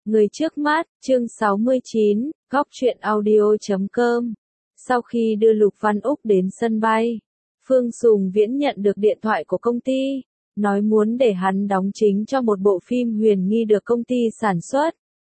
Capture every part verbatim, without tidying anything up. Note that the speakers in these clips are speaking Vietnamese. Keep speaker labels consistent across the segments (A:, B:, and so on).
A: Người trước mắt, chương sáu mươi chín, góc truyện audio chấm com. Sau khi đưa Lục Văn Úc đến sân bay, Phương Sùng Viễn nhận được điện thoại của công ty, nói muốn để hắn đóng chính cho một bộ phim huyền nghi được công ty sản xuất.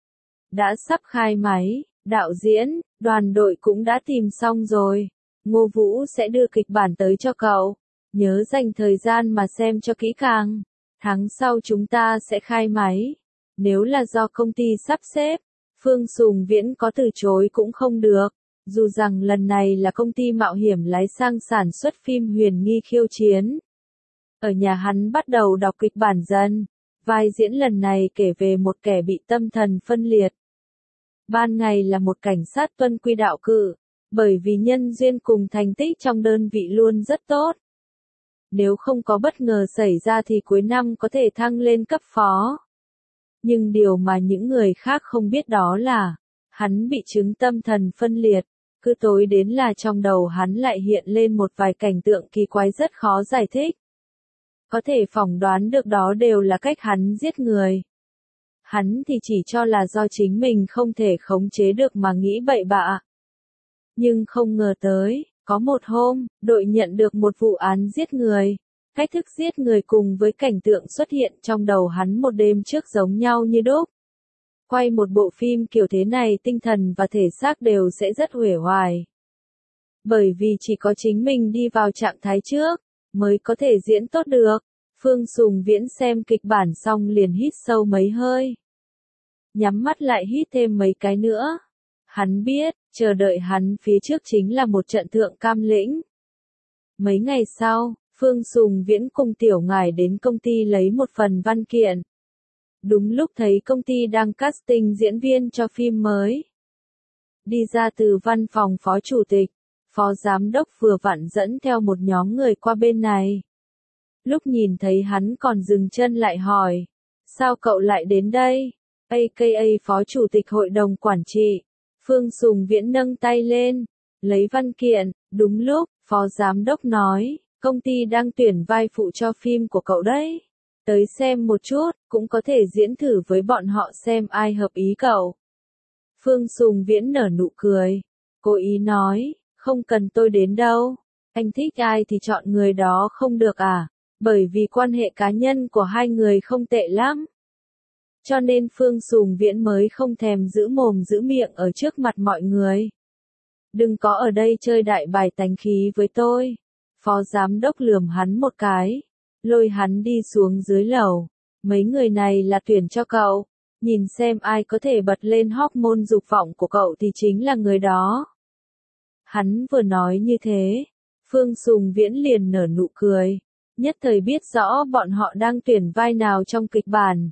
A: Đã sắp khai máy, đạo diễn, đoàn đội cũng đã tìm xong rồi. Ngô Vũ sẽ đưa kịch bản tới cho cậu. Nhớ dành thời gian mà xem cho kỹ càng. Tháng sau chúng ta sẽ khai máy. Nếu là do công ty sắp xếp, Phương Sùng Viễn có từ chối cũng không được. Dù rằng lần này là công ty mạo hiểm lái sang sản xuất phim huyền nghi khiêu chiến. Ở nhà hắn bắt đầu đọc kịch bản dần. Vai diễn lần này kể về một kẻ bị tâm thần phân liệt. Ban ngày là một cảnh sát tuân quy đạo cự, bởi vì nhân duyên cùng thành tích trong đơn vị luôn rất tốt. Nếu không có bất ngờ xảy ra thì cuối năm có thể thăng lên cấp phó. Nhưng điều mà những người khác không biết đó là, hắn bị chứng tâm thần phân liệt, cứ tối đến là trong đầu hắn lại hiện lên một vài cảnh tượng kỳ quái rất khó giải thích. Có thể phỏng đoán được đó đều là cách hắn giết người. Hắn thì chỉ cho là do chính mình không thể khống chế được mà nghĩ bậy bạ. Nhưng không ngờ tới, có một hôm, đội nhận được một vụ án giết người. Cách thức giết người cùng với cảnh tượng xuất hiện trong đầu hắn một đêm trước giống nhau như đúc. Quay một bộ phim kiểu thế này tinh thần và thể xác đều sẽ rất uể oải. Bởi vì chỉ có chính mình đi vào trạng thái trước, mới có thể diễn tốt được. Phương Sùng Viễn xem kịch bản xong liền hít sâu mấy hơi. Nhắm mắt lại hít thêm mấy cái nữa. Hắn biết, chờ đợi hắn phía trước chính là một trận thượng cam lĩnh. Mấy ngày sau, Phương Sùng Viễn cùng Tiểu Ngải đến công ty lấy một phần văn kiện. Đúng lúc thấy công ty đang casting diễn viên cho phim mới. Đi ra từ văn phòng phó chủ tịch, phó giám đốc vừa vặn dẫn theo một nhóm người qua bên này. Lúc nhìn thấy hắn còn dừng chân lại hỏi, sao cậu lại đến đây? a ca a phó chủ tịch hội đồng quản trị. Phương Sùng Viễn nâng tay lên, lấy văn kiện. Đúng lúc, phó giám đốc nói, công ty đang tuyển vai phụ cho phim của cậu đấy. Tới xem một chút, cũng có thể diễn thử với bọn họ xem ai hợp ý cậu. Phương Sùng Viễn nở nụ cười, cố ý nói, không cần tôi đến đâu. Anh thích ai thì chọn người đó không được à? Bởi vì quan hệ cá nhân của hai người không tệ lắm. Cho nên Phương Sùng Viễn mới không thèm giữ mồm giữ miệng ở trước mặt mọi người. Đừng có ở đây chơi đại bài tánh khí với tôi. Phó giám đốc lườm hắn một cái, lôi hắn đi xuống dưới lầu. Mấy người này là tuyển cho cậu, nhìn xem ai có thể bật lên hormone dục vọng của cậu thì chính là người đó. Hắn vừa nói như thế, Phương Sùng Viễn liền nở nụ cười, nhất thời biết rõ bọn họ đang tuyển vai nào trong kịch bản.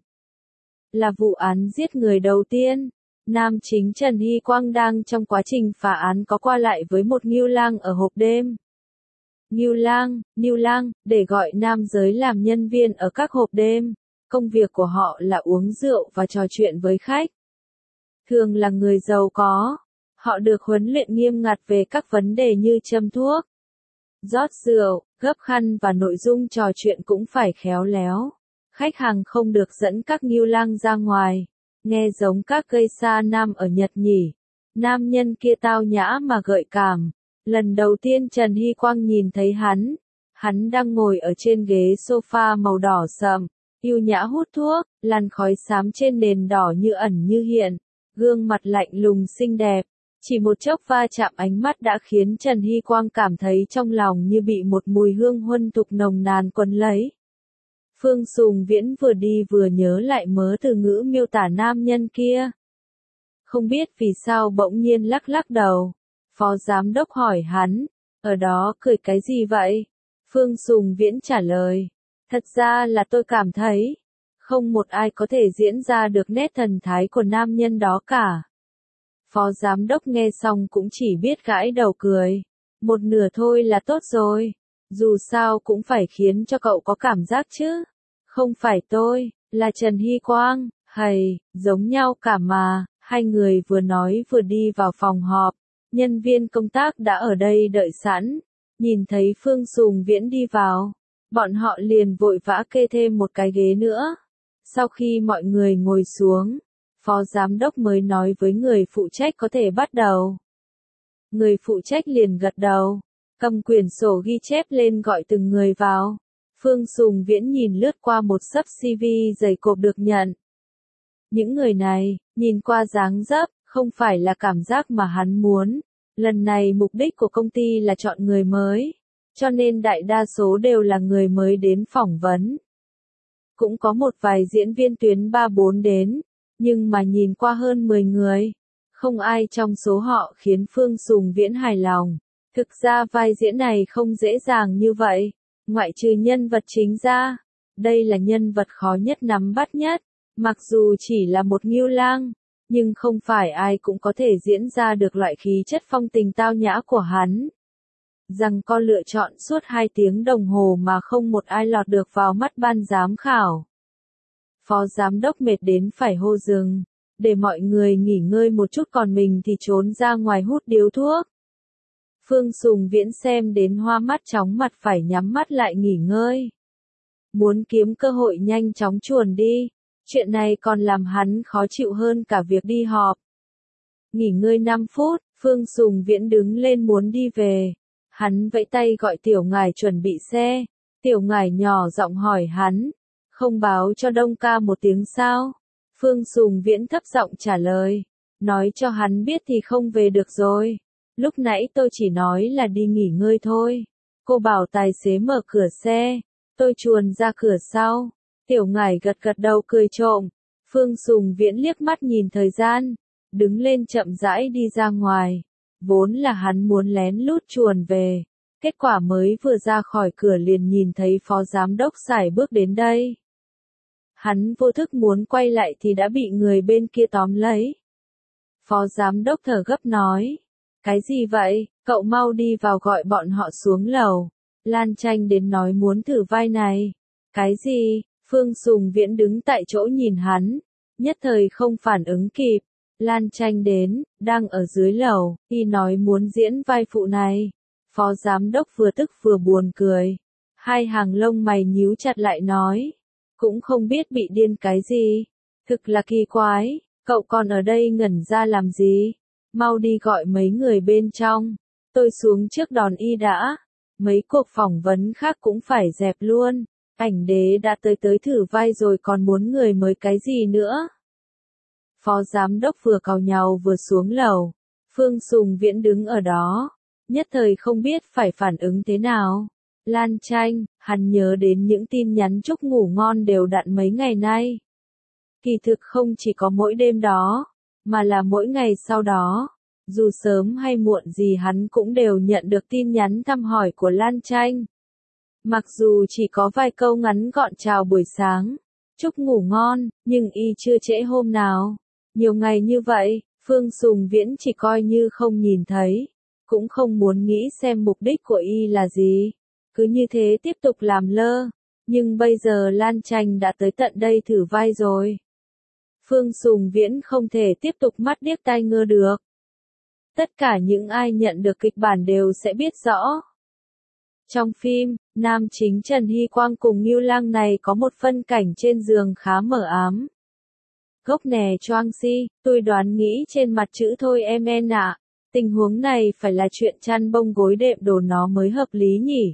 A: Là vụ án giết người đầu tiên, nam chính Trần Hy Quang đang trong quá trình phá án có qua lại với một ngưu lang ở hộp đêm. Ngưu lang, ngưu lang, để gọi nam giới làm nhân viên ở các hộp đêm. Công việc của họ là uống rượu và trò chuyện với khách. Thường là người giàu có. Họ được huấn luyện nghiêm ngặt về các vấn đề như châm thuốc, rót rượu, gấp khăn và nội dung trò chuyện cũng phải khéo léo. Khách hàng không được dẫn các ngưu lang ra ngoài. Nghe giống các gây sa nam ở Nhật nhỉ. Nam nhân kia tao nhã mà gợi cảm. Lần đầu tiên Trần Hy Quang nhìn thấy hắn, hắn đang ngồi ở trên ghế sofa màu đỏ sậm, yêu nhã hút thuốc, làn khói xám trên nền đỏ như ẩn như hiện, gương mặt lạnh lùng xinh đẹp. Chỉ một chốc va chạm ánh mắt đã khiến Trần Hy Quang cảm thấy trong lòng như bị một mùi hương huân thục nồng nàn quấn lấy. Phương Sùng Viễn vừa đi vừa nhớ lại mớ từ ngữ miêu tả nam nhân kia. Không biết vì sao bỗng nhiên lắc lắc đầu. Phó giám đốc hỏi hắn, ở đó cười cái gì vậy? Phương Sùng Viễn trả lời, thật ra là tôi cảm thấy, không một ai có thể diễn ra được nét thần thái của nam nhân đó cả. Phó giám đốc nghe xong cũng chỉ biết gãi đầu cười, một nửa thôi là tốt rồi, dù sao cũng phải khiến cho cậu có cảm giác chứ. Không phải tôi, là Trần Hy Quang, hầy, giống nhau cả mà. Hai người vừa nói vừa đi vào phòng họp. Nhân viên công tác đã ở đây đợi sẵn, nhìn thấy Phương Sùng Viễn đi vào, bọn họ liền vội vã kê thêm một cái ghế nữa. Sau khi mọi người ngồi xuống, phó giám đốc mới nói với người phụ trách có thể bắt đầu. Người phụ trách liền gật đầu, cầm quyển sổ ghi chép lên gọi từng người vào. Phương Sùng Viễn nhìn lướt qua một xấp xê vê dày cộp được nhận. Những người này, nhìn qua dáng dấp, không phải là cảm giác mà hắn muốn. Lần này mục đích của công ty là chọn người mới, cho nên đại đa số đều là người mới đến phỏng vấn. Cũng có một vài diễn viên tuyến ba bốn đến, nhưng mà nhìn qua hơn mười người, không ai trong số họ khiến Phương Sùng Viễn hài lòng. Thực ra vai diễn này không dễ dàng như vậy, ngoại trừ nhân vật chính ra, đây là nhân vật khó nhất nắm bắt nhất, mặc dù chỉ là một ngưu lang, nhưng không phải ai cũng có thể diễn ra được loại khí chất phong tình tao nhã của hắn. Rằng con lựa chọn suốt hai tiếng đồng hồ mà không một ai lọt được vào mắt ban giám khảo. Phó giám đốc mệt đến phải hô dừng, để mọi người nghỉ ngơi một chút còn mình thì trốn ra ngoài hút điếu thuốc. Phương Sùng Viễn xem đến hoa mắt chóng mặt phải nhắm mắt lại nghỉ ngơi. Muốn kiếm cơ hội nhanh chóng chuồn đi, chuyện này còn làm hắn khó chịu hơn cả việc đi họp. Nghỉ ngơi năm phút, Phương Sùng Viễn đứng lên muốn đi về. Hắn vẫy tay gọi Tiểu Ngải chuẩn bị xe. Tiểu Ngải nhỏ giọng hỏi hắn, không báo cho Đông ca một tiếng sao? Phương Sùng Viễn thấp giọng trả lời, nói cho hắn biết thì không về được rồi. Lúc nãy tôi chỉ nói là đi nghỉ ngơi thôi. Cô bảo tài xế mở cửa xe, tôi chuồn ra cửa sau. Tiểu Ngải gật gật đầu cười trộm. Phương Sùng Viễn liếc mắt nhìn thời gian, đứng lên chậm rãi đi ra ngoài. Vốn là hắn muốn lén lút chuồn về, kết quả mới vừa ra khỏi cửa liền nhìn thấy phó giám đốc sải bước đến đây. Hắn vô thức muốn quay lại thì đã bị người bên kia tóm lấy. Phó giám đốc thở gấp nói, cái gì vậy, cậu mau đi vào gọi bọn họ xuống lầu. Lan Tranh đến nói muốn thử vai này. Cái gì? Phương Sùng Viễn đứng tại chỗ nhìn hắn, nhất thời không phản ứng kịp. Lan Tranh đến, đang ở dưới lầu, y nói muốn diễn vai phụ này. Phó giám đốc vừa tức vừa buồn cười. Hai hàng lông mày nhíu chặt lại nói, cũng không biết bị điên cái gì. Thực là kỳ quái, cậu còn ở đây ngẩn ra làm gì? Mau đi gọi mấy người bên trong. Tôi xuống trước đòn y đã. Mấy cuộc phỏng vấn khác cũng phải dẹp luôn. Ảnh đế đã tới tới thử vai rồi còn muốn người mới cái gì nữa? Phó giám đốc vừa càu nhàu vừa xuống lầu. Phương Sùng Viễn đứng ở đó, nhất thời không biết phải phản ứng thế nào. Lan Tranh, hắn nhớ đến những tin nhắn chúc ngủ ngon đều đặn mấy ngày nay. Kỳ thực không chỉ có mỗi đêm đó, mà là mỗi ngày sau đó. Dù sớm hay muộn gì hắn cũng đều nhận được tin nhắn thăm hỏi của Lan Tranh. Mặc dù chỉ có vài câu ngắn gọn chào buổi sáng, chúc ngủ ngon, nhưng y chưa trễ hôm nào. Nhiều ngày như vậy, Phương Sùng Viễn chỉ coi như không nhìn thấy, cũng không muốn nghĩ xem mục đích của y là gì. Cứ như thế tiếp tục làm lơ, nhưng bây giờ Lan Tranh đã tới tận đây thử vai rồi. Phương Sùng Viễn không thể tiếp tục mắt điếc tai ngơ được. Tất cả những ai nhận được kịch bản đều sẽ biết rõ. Trong phim, nam chính Trần Hy Quang cùng Ngưu Lang này có một phân cảnh trên giường khá mờ ám. Gốc nè choang si, tôi đoán nghĩ trên mặt chữ thôi em en ạ. Tình huống này phải là chuyện chăn bông gối đệm đồ nó mới hợp lý nhỉ.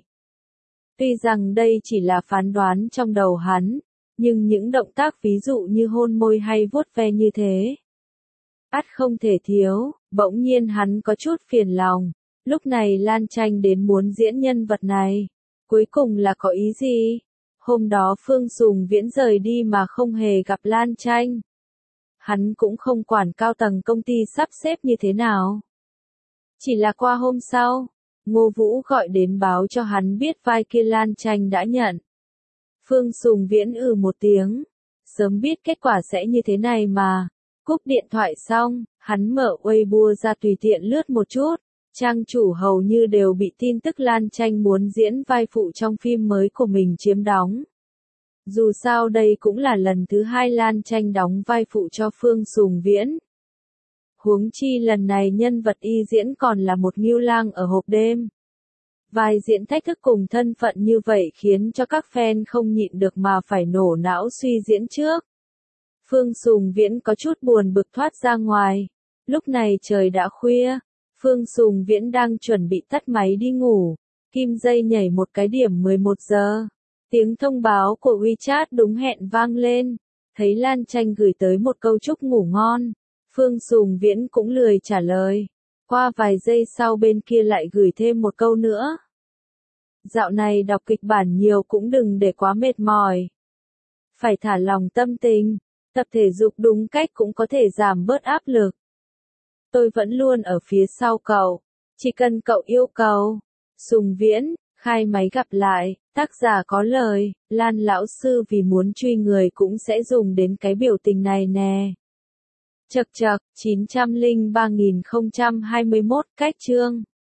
A: Tuy rằng đây chỉ là phán đoán trong đầu hắn, nhưng những động tác ví dụ như hôn môi hay vuốt ve như thế, ắt không thể thiếu. Bỗng nhiên hắn có chút phiền lòng. Lúc này Lan Tranh đến muốn diễn nhân vật này. Cuối cùng là có ý gì? Hôm đó Phương Sùng Viễn rời đi mà không hề gặp Lan Tranh. Hắn cũng không quản cao tầng công ty sắp xếp như thế nào. Chỉ là qua hôm sau, Ngô Vũ gọi đến báo cho hắn biết vai kia Lan Tranh đã nhận. Phương Sùng Viễn ừ một tiếng. Sớm biết kết quả sẽ như thế này mà. Cúp điện thoại xong, hắn mở Weibo ra tùy tiện lướt một chút. Trang chủ hầu như đều bị tin tức Lan Tranh muốn diễn vai phụ trong phim mới của mình chiếm đóng. Dù sao đây cũng là lần thứ hai Lan Tranh đóng vai phụ cho Phương Sùng Viễn. Huống chi lần này nhân vật y diễn còn là một ngưu lang ở hộp đêm. Vai diễn thách thức cùng thân phận như vậy khiến cho các fan không nhịn được mà phải nổ não suy diễn trước. Phương Sùng Viễn có chút buồn bực thoát ra ngoài. Lúc này trời đã khuya, Phương Sùng Viễn đang chuẩn bị tắt máy đi ngủ. Kim dây nhảy một cái điểm mười một giờ. Tiếng thông báo của WeChat đúng hẹn vang lên. Thấy Lan Tranh gửi tới một câu chúc ngủ ngon. Phương Sùng Viễn cũng lười trả lời. Qua vài giây sau bên kia lại gửi thêm một câu nữa. Dạo này đọc kịch bản nhiều cũng đừng để quá mệt mỏi. Phải thả lỏng tâm tình. Tập thể dục đúng cách cũng có thể giảm bớt áp lực. Tôi vẫn luôn ở phía sau cậu. Chỉ cần cậu yêu cầu. Sùng Viễn, khai máy gặp lại. Tác giả có lời, Lan lão sư vì muốn truy người cũng sẽ dùng đến cái biểu tình này nè. Chậc chậc, chín trăm lẻ ba nghìn không trăm hai mươi mốt cách chương.